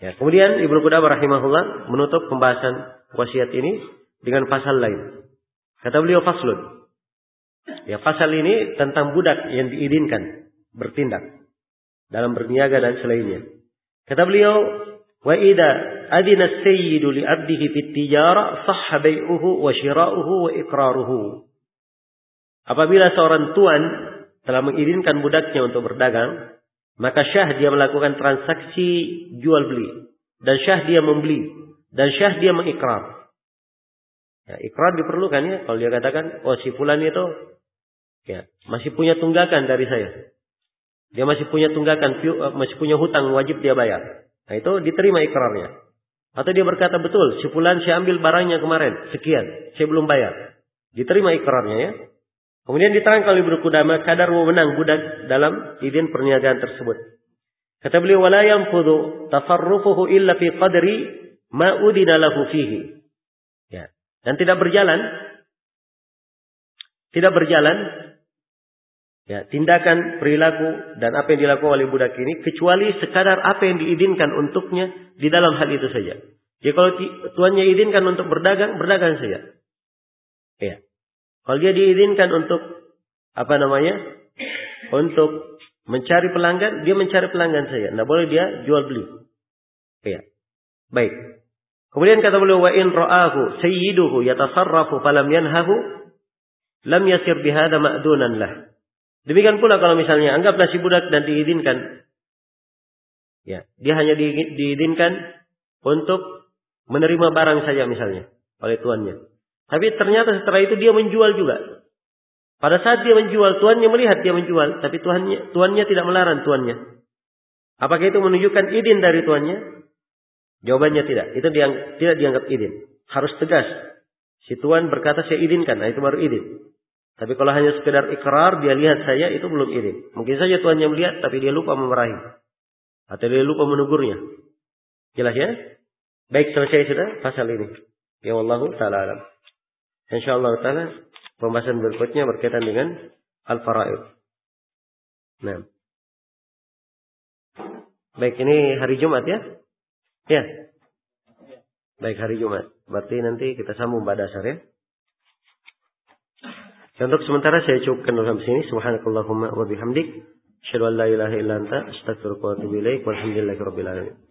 Ya, kemudian Ibnu Qudamah rahimahullah menutup pembahasan wasiat ini dengan pasal lain. Kata beliau faslun. Ya, pasal ini tentang budak yang diizinkan bertindak dalam berniaga dan selainnya. Kata beliau, wa idza adina as-sayyidu li 'abdihi fit tijara sahha bai'uhu wa shira'uhu wa iqraruhu. Apabila seorang tuan telah mengizinkan budaknya untuk berdagang, maka syah dia melakukan transaksi jual beli, dan syah dia membeli, dan syah dia mengikrar. Ya, ikrar diperlukan ya, kalau dia katakan, oh si fulan itu ya masih punya tunggakan dari saya. Dia masih punya tunggakan, masih punya hutang wajib dia bayar. Nah itu diterima ikrarnya. Atau dia berkata betul, si fulan saya ambil barangnya kemarin, sekian, saya belum bayar. Diterima ikrarnya ya. Kemudian diterangkan oleh Ibnu Qudamah kadar wewenang budak dalam izin perniagaan tersebut. Kata beliau, wala yanfudhu tasarrufuhu illa fi qadri ma udina lahu fihi. Ya. Dan tidak berjalan ya, tindakan, perilaku dan apa yang dilakukan oleh budak ini kecuali sekadar apa yang diizinkan untuknya di dalam hal itu saja. Jadi kalau tuannya izinkan untuk berdagang, berdagang saja. Ya. Kalau dia diizinkan untuk untuk mencari pelanggan, dia mencari pelanggan saja. Tidak boleh dia jual beli. Ya. Baik. Kemudian kata beliau, wa in ra'ahu sayyiduhu yatasarrafu falam yanhahu lam yasir bihadza ma'dunan lah. Demikian pula kalau misalnya anggaplah si budak dan diizinkan, ya, dia hanya diizinkan untuk menerima barang saja misalnya oleh tuannya. Tapi ternyata setelah itu dia menjual juga. Pada saat dia menjual, tuannya melihat dia menjual, tapi tuannya tidak melarang tuannya. Apakah itu menunjukkan izin dari tuannya? Jawabannya tidak. Itu tidak dianggap izin. Harus tegas. Si tuan berkata saya izinkan, nah itu baru izin. Tapi kalau hanya sekedar ikrar, dia lihat saya, itu belum izin. Mungkin saja tuannya melihat, tapi dia lupa memarahi. Atau dia lupa menegurnya. Jelas ya? Baik, selesai sudah pasal ini. Ya wallahu ta'ala alam. InsyaAllah ta'ala, pembahasan berikutnya berkaitan dengan al-fara'id. Nah. Baik, ini hari Jumat ya? Ya. Baik, hari Jumat. Berarti nanti kita sambung pada dasar ya. Untuk sementara saya cukupkan sampai sini. Subhanakallahumma wa bihamdik. Asyhadu an la ilaha illa anta astaghfiruka wa atubu ilaik. Walhamdulillahirabbil alamin.